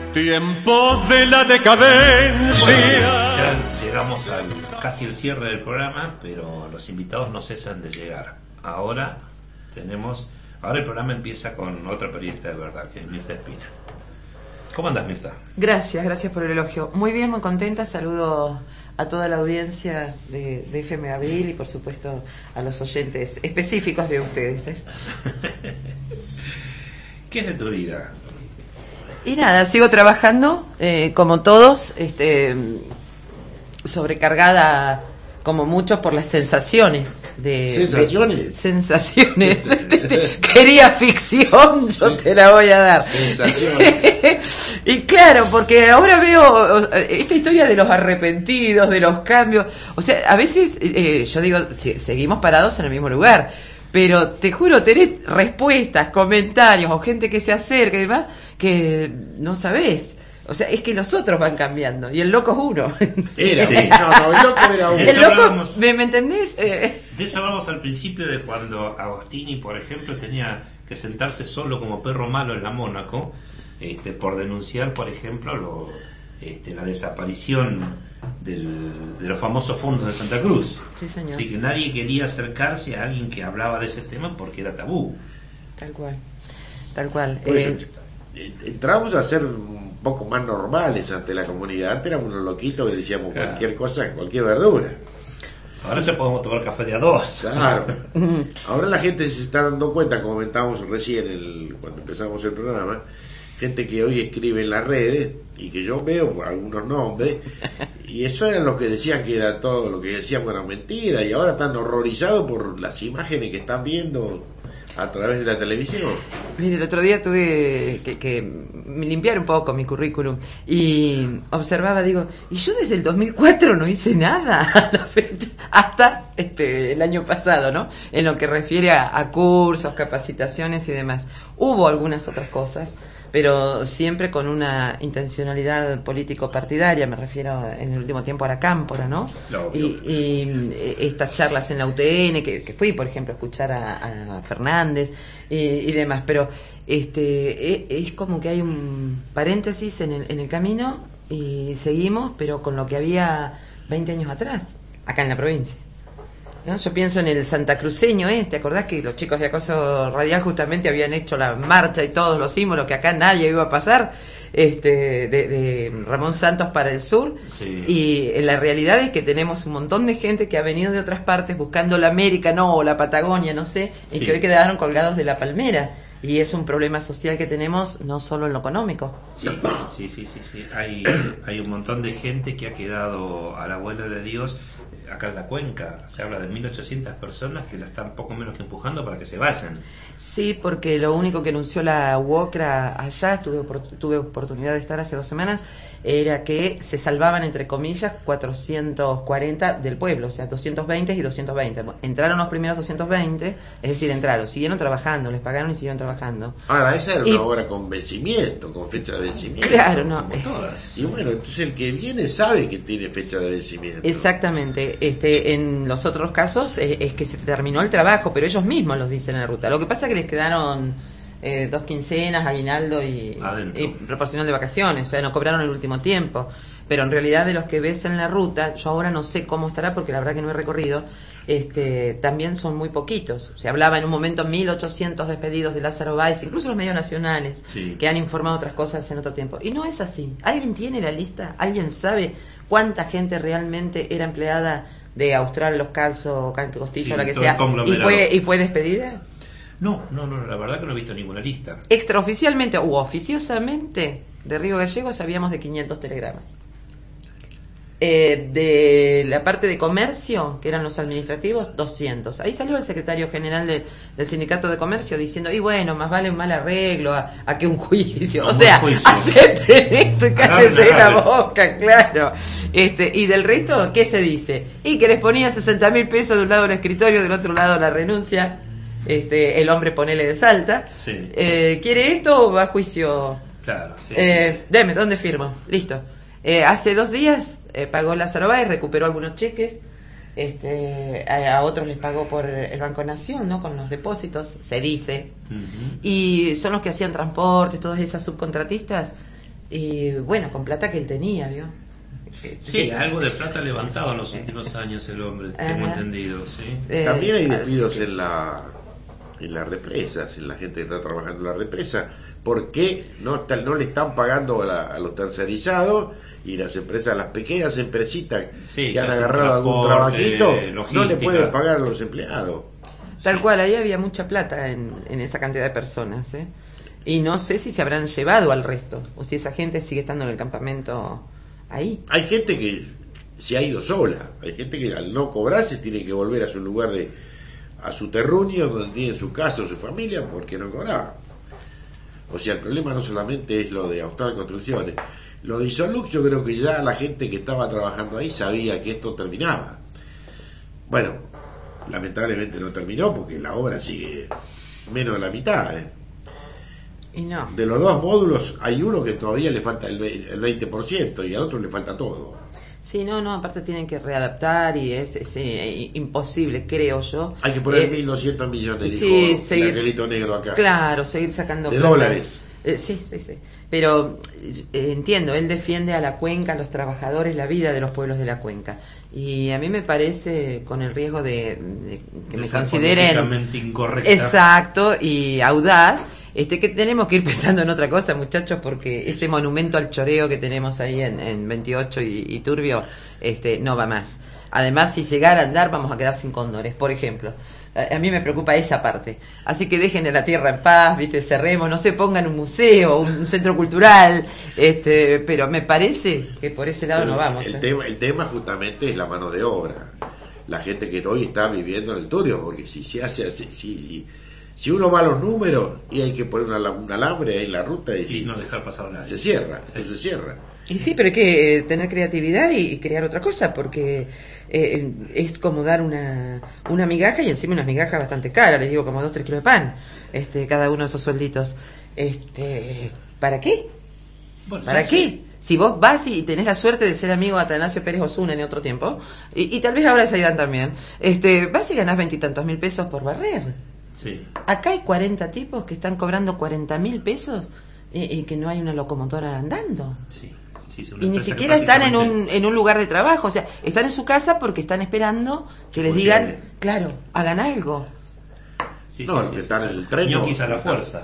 Tiempo de la decadencia. Bueno, ya llegamos al casi el cierre del programa, pero los invitados no cesan de llegar. Ahora el programa empieza con otra periodista de verdad, que es Mirta Espina. ¿Cómo andas, Mirta? Gracias por el elogio. Muy bien, muy contenta. Saludo a toda la audiencia de FM Abril y por supuesto a los oyentes específicos de ustedes. ¿Qué es de tu vida? Y nada, sigo trabajando, como todos, sobrecargada como muchos por las sensaciones. ¿Sensaciones? Quería ficción, yo te la voy a dar. Sensaciones. Y claro, porque ahora veo esta historia de los arrepentidos, de los cambios. O sea, a veces yo digo, seguimos parados en el mismo lugar. Pero te juro, tenés respuestas, comentarios o gente que se acerca y demás que no sabés. O sea, es que los otros van cambiando y el loco es uno. Era, sí. El loco era uno. El loco, ¿me entendés? De eso hablamos al principio, de cuando Agostini, por ejemplo, tenía que sentarse solo como perro malo en la Mónaco, por denunciar, por ejemplo, la desaparición de los famosos fondos de Santa Cruz. Sí, señor. Así que nadie quería acercarse a alguien que hablaba de ese tema porque era tabú. Tal cual. Entramos a ser un poco más normales ante la comunidad. Antes éramos unos loquitos que decíamos cualquier cosa, cualquier verdura. Ahora se podemos tomar café de a dos. Claro. Ahora la gente se está dando cuenta, como comentábamos recién cuando empezamos el programa, gente que hoy escribe en las redes y que yo veo por algunos nombres, y eso era lo que decían que era todo lo que decíamos era mentira, y ahora están horrorizados por las imágenes que están viendo a través de la televisión. Mire, el otro día tuve que limpiar un poco mi currículum y observaba, digo, y yo desde el 2004 no hice nada a la fecha, hasta el año pasado, ¿no? En lo que refiere a cursos, capacitaciones y demás. Hubo algunas otras cosas, pero siempre con una intencionalidad político-partidaria, me refiero en el último tiempo a la Cámpora, ¿no? Y estas charlas en la UTN, que fui, por ejemplo, a escuchar a Fernández y demás, pero es como que hay un paréntesis en el camino y seguimos, pero con lo que había 20 años atrás, acá en la provincia. ¿No? Yo pienso en el santacruceño ¿te acordás que los chicos de Acoso Radial justamente habían hecho la marcha y todos los símbolos que acá nadie iba a pasar, de Ramón Santos para el sur? Sí. Y la realidad es que tenemos un montón de gente que ha venido de otras partes buscando la América, o la Patagonia, no sé, y que hoy quedaron colgados de la palmera. Y es un problema social que tenemos, no solo en lo económico. Sí. Hay un montón de gente que ha quedado a la buena de Dios. Acá en la cuenca se habla de 1.800 personas que la están poco menos que empujando para que se vayan. Sí, porque lo único que anunció la UOCRA allá, tuve oportunidad de estar hace 2 semanas, era que se salvaban, entre comillas, 440 del pueblo, o sea, 220 y 220. Entraron los primeros 220, es decir, siguieron trabajando, les pagaron y siguieron trabajando. Ahora, esa era una obra con vencimiento, con fecha de vencimiento. Claro, no. Como todas. Y bueno, entonces el que viene sabe que tiene fecha de vencimiento. Exactamente. En los otros casos es que se terminó el trabajo, pero ellos mismos los dicen en la ruta. Lo que pasa es que les quedaron 2 quincenas, aguinaldo y proporcional de vacaciones, o sea, no cobraron el último tiempo. Pero en realidad, de los que ves en la ruta, yo ahora no sé cómo estará porque la verdad que no he recorrido, también son muy poquitos. Se hablaba en un momento 1.800 despedidos de Lázaro Báez, incluso los medios nacionales, que han informado otras cosas en otro tiempo. Y no es así. ¿Alguien tiene la lista? ¿Alguien sabe cuánta gente realmente era empleada de Austral, Los Calzos, Canque Costilla, la que sea, y fue despedida? No, la verdad que no he visto ninguna lista. Extraoficialmente u oficiosamente, de Río Gallegos sabíamos de 500 telegramas. De la parte de comercio, que eran los administrativos, 200. Ahí salió el secretario general del sindicato de comercio diciendo, y bueno, más vale un mal arreglo a que un juicio. O sea, acepten esto y cállense la boca, claro. Y del resto, ¿qué se dice? Y que les ponía 60.000 pesos de un lado el escritorio, del otro lado la renuncia. El hombre ponele de Salta. Sí. ¿Quiere esto o va a juicio? Claro, sí. Deme, ¿dónde firmo? Listo. Hace 2 días pagó Lázaro Báez, recuperó algunos cheques, a otros les pagó por el Banco Nación, ¿no? Con los depósitos, se dice. Uh-huh. Y son los que hacían transportes, todas esas subcontratistas, y bueno, con plata que él tenía, ¿vio? Sí, algo de plata levantado en los últimos años el hombre, tengo entendido, ¿sí? También hay despidos en las represas, en la gente que está trabajando en la represa, porque no le están pagando a los tercerizados, y las empresas, las pequeñas empresitas que han agarrado algún trabajito, no le pueden pagar a los empleados. Tal cual, ahí había mucha plata en esa cantidad de personas, ¿eh? Y no sé si se habrán llevado al resto, o si esa gente sigue estando en el campamento ahí. Hay gente que se ha ido sola, hay gente que al no cobrarse tiene que volver a su lugar a su terruño, donde tiene su casa o su familia, porque no cobraba. O sea, el problema no solamente es lo de Austral Construcciones. Lo de Isolux, yo creo que ya la gente que estaba trabajando ahí sabía que esto terminaba. Bueno, lamentablemente no terminó porque la obra sigue menos de la mitad. Y no. De los 2 módulos hay uno que todavía le falta el 20% y al otro le falta todo. Sí, no, aparte tienen que readaptar y es imposible, creo yo. Hay que poner 1.200 millones, sí, dijo seguir, el angelito negro acá. Claro, seguir sacando de plata. dólares. Sí. Pero entiendo, él defiende a la cuenca, a los trabajadores, la vida de los pueblos de la cuenca. Y a mí me parece, con el riesgo de que me consideren incorrecta. Exacto y audaz, que tenemos que ir pensando en otra cosa, muchachos, porque ese monumento al choreo que tenemos ahí en 28 y Turbio no va más. Además, si llegara a andar, vamos a quedar sin cóndores, por ejemplo. A mí me preocupa esa parte. Así que dejen a la tierra en paz, cerremos, no sé, pongan un museo, un centro cultural, pero me parece que por ese lado no vamos. El tema justamente es la mano de obra. La gente que hoy está viviendo en el Turbio, porque si uno va a los números y hay que poner un alambre ahí en la ruta y no dejar pasar nada, se cierra, esto se cierra. Y sí, pero hay que tener creatividad y crear otra cosa, porque es como dar una migaja, y encima unas migajas bastante caras, les digo, como 2-3 kilos de pan, cada uno de esos suelditos. ¿Para qué? Bueno, ¿Para qué? Sí. Si vos vas y tenés la suerte de ser amigo de Atanasio Pérez Osuna en otro tiempo, y tal vez ahora de Saidán también, vas y ganás 20 y tantos mil pesos por barrer. Sí. Acá hay 40 tipos que están cobrando 40.000 pesos y que no hay una locomotora andando. Sí. Y ni siquiera están en un lugar de trabajo, o sea, están en su casa porque están esperando que les digan, claro, hagan algo. Están en el tren. No quizá la fuerza.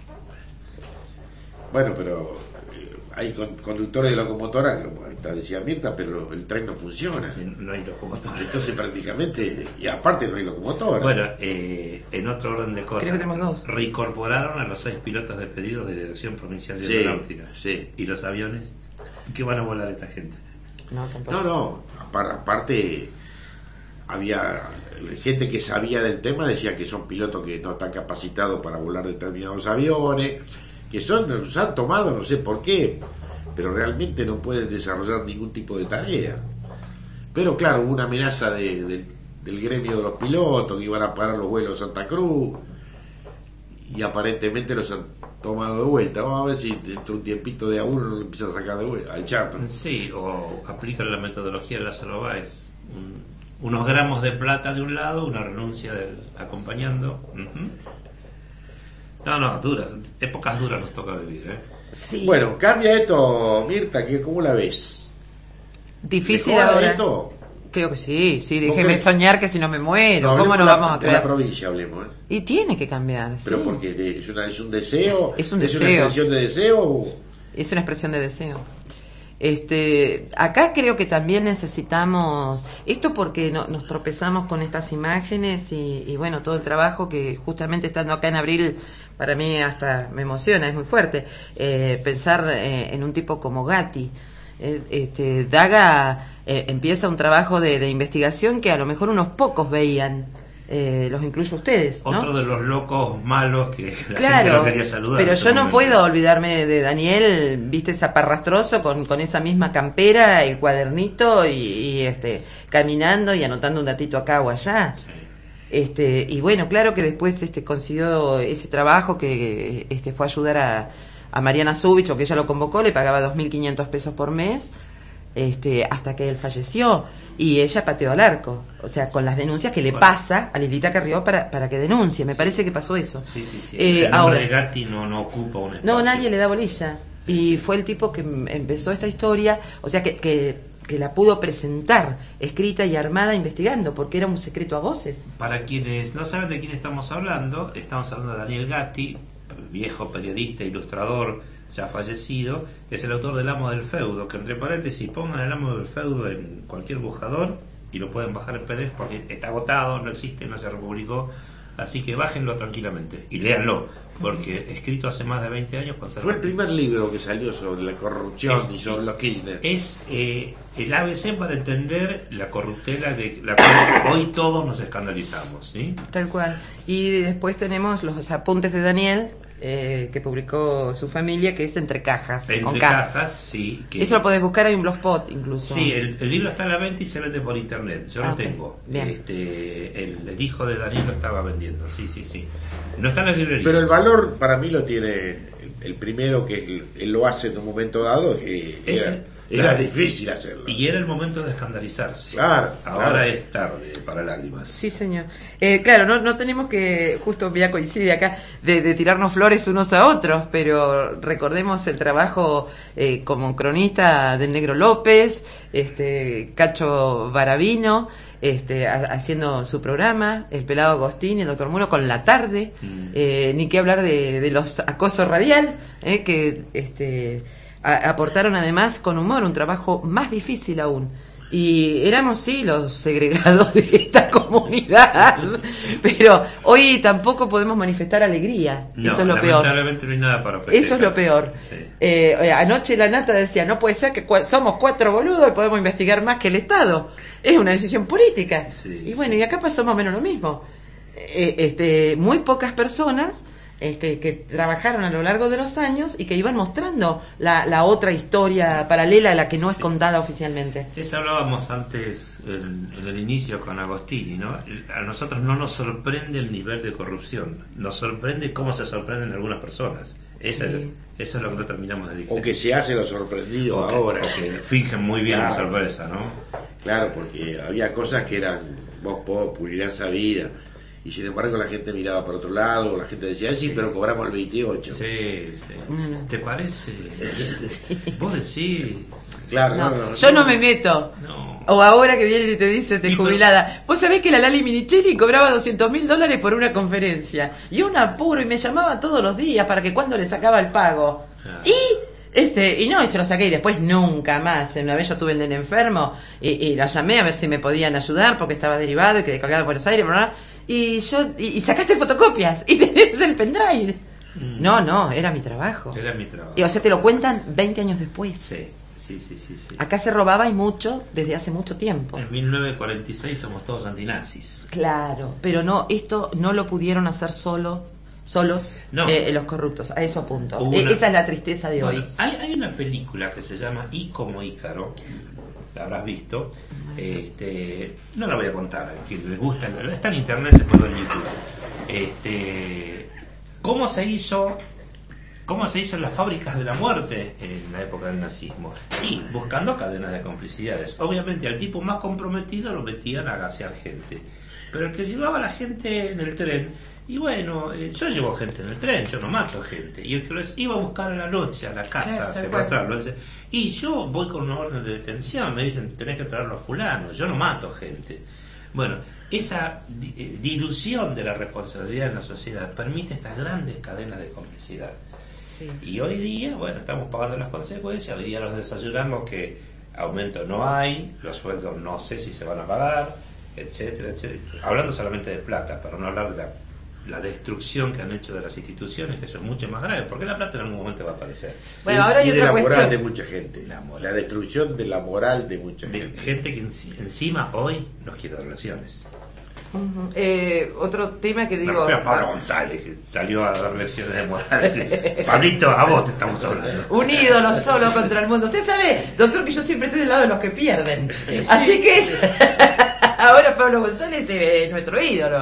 Bueno, pero hay conductores de locomotora, como decía Mirta, pero el tren no funciona. Sí, no hay locomotora. Entonces prácticamente, y aparte no hay locomotora. Bueno, en otro orden de cosas, creo que tenemos 2. Reincorporaron a los 6 pilotos despedidos de la Dirección Provincial de Aeronáutica. Sí. ¿Y los aviones? ¿Qué van a volar esta gente? No, tampoco. No, aparte había gente que sabía del tema, decía que son pilotos que no están capacitados para volar determinados aviones, que los han tomado, no sé por qué, pero realmente no pueden desarrollar ningún tipo de tarea. Pero claro, hubo una amenaza del gremio de los pilotos que iban a parar los vuelos a Santa Cruz, y aparentemente los han tomado de vuelta. Vamos a ver si dentro de un tiempito de a uno lo empiezan a sacar de vuelta, a echar. Sí, o aplican la metodología de Lázaro Báez. Unos gramos de plata de un lado, una renuncia del acompañando. No, duras, épocas duras nos toca vivir, Sí. Bueno, cambia esto, Mirta, ¿cómo la ves? Difícil ¿Mejora ahora. esto? Creo que sí, déjeme soñar que si no me muero, ¿cómo no vamos a de creer? la provincia hablemos, Y tiene que cambiar, pero sí. porque es un deseo, es una expresión de deseo. Es una expresión de deseo. Acá creo que también necesitamos esto, porque nos tropezamos con estas imágenes y bueno, todo el trabajo que justamente estando acá en abril, para mí hasta me emociona, es muy fuerte pensar en un tipo como Gatti. Daga empieza un trabajo de investigación que a lo mejor unos pocos veían, los incluyo ustedes, ¿no? Otro de los locos malos que la claro, gente no quería saludar. Pero yo no puedo olvidarme de Daniel, viste, zaparrastroso con esa misma campera, el cuadernito y caminando y anotando un datito acá o allá. Sí. Y bueno, claro que después consiguió ese trabajo que fue a ayudar a Mariana Zubich, o que ella lo convocó, le pagaba 2.500 pesos por mes, hasta que él falleció, y ella pateó al arco, o sea, con las denuncias que le pasa a Lilita Carrió para que denuncie. Me parece que pasó eso. Sí. El nombre ahora, de Gatti no ocupa un espacio. No, nadie le da bolilla. Y fue el tipo que empezó esta historia, o sea, que la pudo presentar escrita y armada investigando, porque era un secreto a voces. Para quienes no saben de quién estamos hablando de Daniel Gatti, viejo periodista, ilustrador, ya fallecido, es el autor del Amo del Feudo, que entre paréntesis pongan el Amo del Feudo en cualquier buscador y lo pueden bajar en PDF porque está agotado, no existe, no se republicó, así que bájenlo tranquilamente y léanlo, porque escrito hace más de 20 años fue el primer libro que salió sobre la corrupción y sobre los Kirchner. Es el ABC para entender la corruptela de la cual hoy todos nos escandalizamos, ¿sí? Tal cual. Y después tenemos los apuntes de Daniel, que publicó su familia, que es Entre Cajas. Entre Cajas, sí. Eso lo podés buscar, hay un blogspot incluso. Sí, el libro está a la venta y se vende por internet. Yo lo okay. tengo. Bien. El hijo de Daniel lo estaba vendiendo. Sí. No está en las librerías. Pero el valor para mí lo tiene el primero, que él lo hace en un momento dado. Era difícil hacerlo. Y era el momento de escandalizarse. Claro. Ahora es tarde para lágrimas. Sí, señor. Claro, no tenemos que, justo ya coincide acá, de tirarnos flores unos a otros, pero recordemos el trabajo como cronista del Negro López, Cacho Baravino, haciendo su programa, el Pelado Agostini, el Doctor Muro con La Tarde, ni que hablar de los acosos radial, que aportaron además con humor, un trabajo más difícil aún. Y éramos sí los segregados de esta comunidad, pero hoy tampoco podemos manifestar alegría. No, eso es lo peor. Lamentablemente no hay nada para festejar. Eso es lo peor. Sí. Anoche la Nata decía, no puede ser que somos 4 boludos y podemos investigar más que el Estado. Es una decisión política. Sí, y bueno, y acá pasó más o menos lo mismo. Muy pocas personas que trabajaron a lo largo de los años y que iban mostrando la otra historia paralela a la que no es contada oficialmente. Eso hablábamos antes en el inicio con Agostini, ¿no? A nosotros no nos sorprende el nivel de corrupción, nos sorprende cómo se sorprenden algunas personas. Eso es lo que no terminamos de decir. O que se hace lo sorprendido ahora. O que fingen muy bien la sorpresa, ¿no? Claro, porque había cosas que eran Vox Populi, sabida. Y sin embargo la gente miraba para otro lado, la gente decía, sí, pero cobramos el 28. Sí. ¿Te parece? Vos decís. Claro, no, yo no me meto. No. O ahora que vienen y te dicen, te jubilada. Vos sabés que la Lali Minichelli cobraba $200.000 por una conferencia. Y un apuro, y me llamaba todos los días para que cuando le sacaba el pago. Y no, y se lo saqué y después nunca más. Una vez yo tuve el nene enfermo y la llamé a ver si me podían ayudar porque estaba derivado y que colgado en Buenos Aires, bla. Y sacaste fotocopias y tenés el pendrive. No, era mi trabajo. Y o sea, te lo cuentan 20 años después. Sí. Acá se robaba y mucho desde hace mucho tiempo. En 1946 somos todos antinazis. Claro, pero no, esto no lo pudieron hacer solos los corruptos. A eso apunto. Esa es la tristeza de hoy. Hay una película que se llama I como Ícaro. La habrás visto. No la voy a contar, a quien les gusta, está en internet, se puede ver en YouTube. ¿Cómo se hizo en las fábricas de la muerte en la época del nazismo? Y buscando cadenas de complicidades. Obviamente al tipo más comprometido lo metían a gasear gente, pero el que llevaba a la gente en el tren, y bueno, yo llevo gente en el tren, yo no mato gente, y el que los iba a buscar a la noche a la casa, secuestrarlo, y yo voy con una orden de detención, me dicen tenés que traerlo a fulano, yo no mato gente. Bueno, esa dilución de la responsabilidad en la sociedad permite estas grandes cadenas de complicidad. Sí. Y hoy día, bueno, estamos pagando las consecuencias. Hoy día nos desayunamos que aumento no hay, los sueldos no sé si se van a pagar, etcétera. Hablando solamente de plata, para no hablar de la destrucción que han hecho de las instituciones, que eso es mucho más grave, porque la plata en algún momento va a aparecer. Bueno, ahora hay otra la cuestión. Moral de mucha gente. La destrucción de la moral de mucha gente. Gente que encima hoy nos quiere dar lecciones. Otro tema que digo... Me Pablo González, que salió a dar lecciones de moral. Pablito, a vos te estamos hablando. Un ídolo solo contra el mundo. Usted sabe, doctor, que yo siempre estoy del lado de los que pierden. Sí. Así que ahora Pablo González es nuestro ídolo.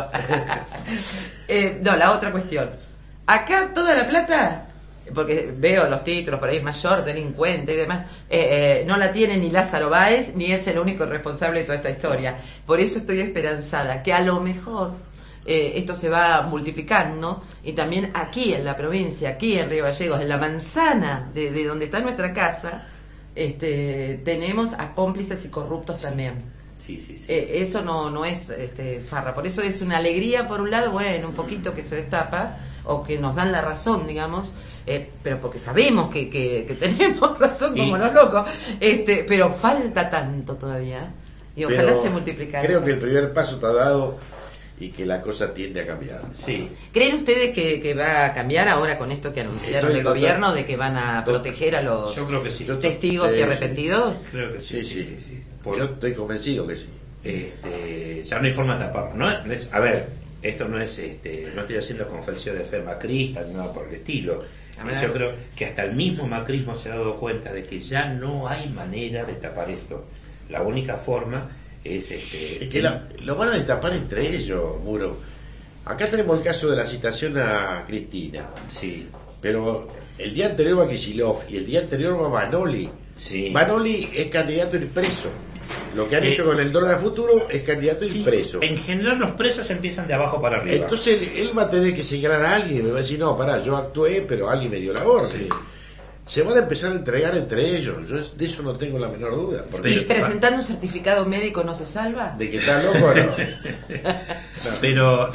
La otra cuestión. Acá toda la plata, porque veo los títulos por ahí, mayor delincuente y demás, no la tiene ni Lázaro Báez, ni es el único responsable de toda esta historia. Por eso estoy esperanzada que a lo mejor esto se va multiplicando, y también aquí en la provincia, aquí en Río Gallegos, en la manzana de donde está nuestra casa, tenemos a cómplices y corruptos también. Sí, sí, sí. Eso no es farra, por eso es una alegría por un lado, bueno, un poquito que se destapa o que nos dan la razón, digamos, pero porque sabemos que tenemos razón como los locos, pero falta tanto todavía y ojalá Pero se multiplicara. creo que el primer paso está dado y que la cosa tiende a cambiar. Sí. ¿Creen ustedes que va a cambiar ahora con esto que anunciaron del gobierno de que van a proteger a los Yo creo que sí. testigos y arrepentidos? Creo que sí, Sí, sí, sí. sí. Yo estoy convencido que sí. Ya no hay forma de taparlo, ¿no? A ver, esto no es, no estoy haciendo confesión de fe macrista ni nada por el estilo. Yo creo que hasta el mismo macrismo se ha dado cuenta de que ya no hay manera de tapar esto. La única forma es Es que lo van a destapar entre ellos, Muro. Acá tenemos el caso de la citación a Cristina. Sí. Pero el día anterior va Kicillof y el día anterior va Manoli. Sí. Manoli es candidato a ir preso. Lo que han hecho con el dólar a futuro es candidato a ir preso. En general los presos empiezan de abajo para arriba. Entonces él va a tener que señalar a alguien y me va a decir, no, pará, yo actué, pero alguien me dio la orden. Sí. Se van a empezar a entregar entre ellos. Yo de eso no tengo la menor duda. Porque ¿Y presentando un certificado médico no se salva? de que está loco, no. Pero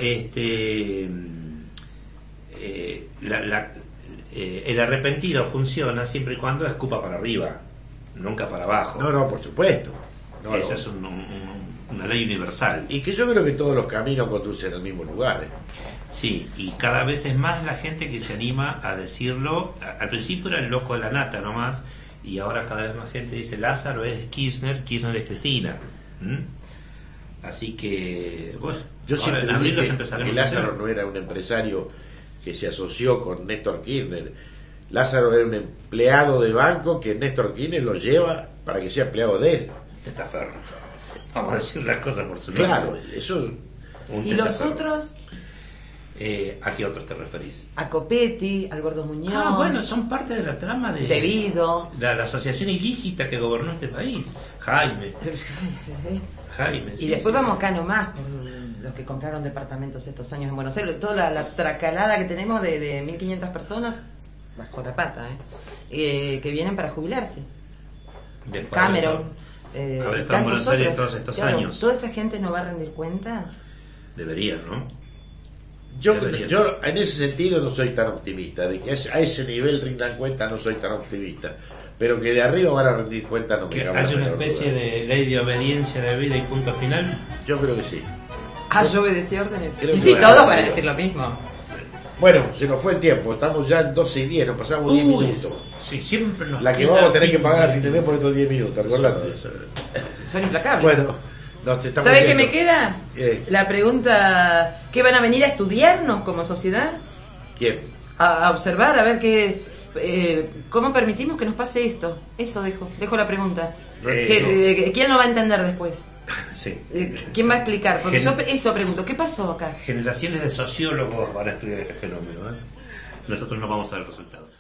el arrepentido funciona siempre y cuando escupa para arriba, nunca para abajo. No, por supuesto. No, Esa no. es una ley universal. Y que yo creo que todos los caminos conducen al mismo lugar. Sí, y cada vez es más la gente que se anima a decirlo. Al principio era el loco de la nata nomás, y ahora cada vez más gente dice Lázaro es Kirchner, Kirchner es Cristina. Así que, bueno, Yo ahora siempre en abril los dije empezaremos que a Lázaro hacer. no era un empresario que se asoció con Néstor Kirchner. Lázaro era un empleado de banco que Néstor Kirchner lo lleva para que sea empleado de él. Testaferro. Vamos a decir las cosas por su Claro, nombre. eso. Un ¿Y los testaferro. otros? ¿A qué otros te referís? A Copetti, al Gordo Muñoz, Bueno, son parte de la trama de Debido. la asociación ilícita que gobernó este país. Jaime, Y sí, después sí, vamos sí. acá nomás, por los que compraron departamentos estos años en Buenos Aires, toda la tracalada que tenemos de 1.500 personas, bajo la pata, que vienen para jubilarse. Después Cameron, haber y estado en tantos Buenos Aires otros. todos estos Claro, años. ¿toda esa gente no va a rendir cuentas? Debería, ¿no? Yo Debería. en ese sentido no soy tan optimista. De que a ese nivel rindan cuenta no soy tan optimista. Pero que de arriba van a rendir cuenta no me Que cabe la haya una menor especie duda. de ley de obediencia de vida y punto final. Yo creo que sí. Yo obedecí órdenes. Creo Y que sí, bueno, todos van a digo. decir lo mismo. Bueno, se nos fue el tiempo. Estamos ya en 12 y 10. Nos pasamos 10 Uy, minutos. Sí, siempre nos La que queda vamos a tener que pagar a fin 15. de mes por estos 10 minutos. Acordate. Son implacables. Bueno, nos te estamos ¿Sabe qué yendo. me queda? La pregunta, ¿qué van a venir a estudiarnos como sociedad? ¿Quién? A observar, a ver cómo permitimos que nos pase esto. Eso dejo la pregunta. ¿Quién lo va a entender después? Sí. ¿Quién va a explicar? Porque Gen- yo eso pregunto, ¿qué pasó acá? Generaciones de sociólogos van a estudiar este fenómeno. Nosotros no vamos a ver resultados.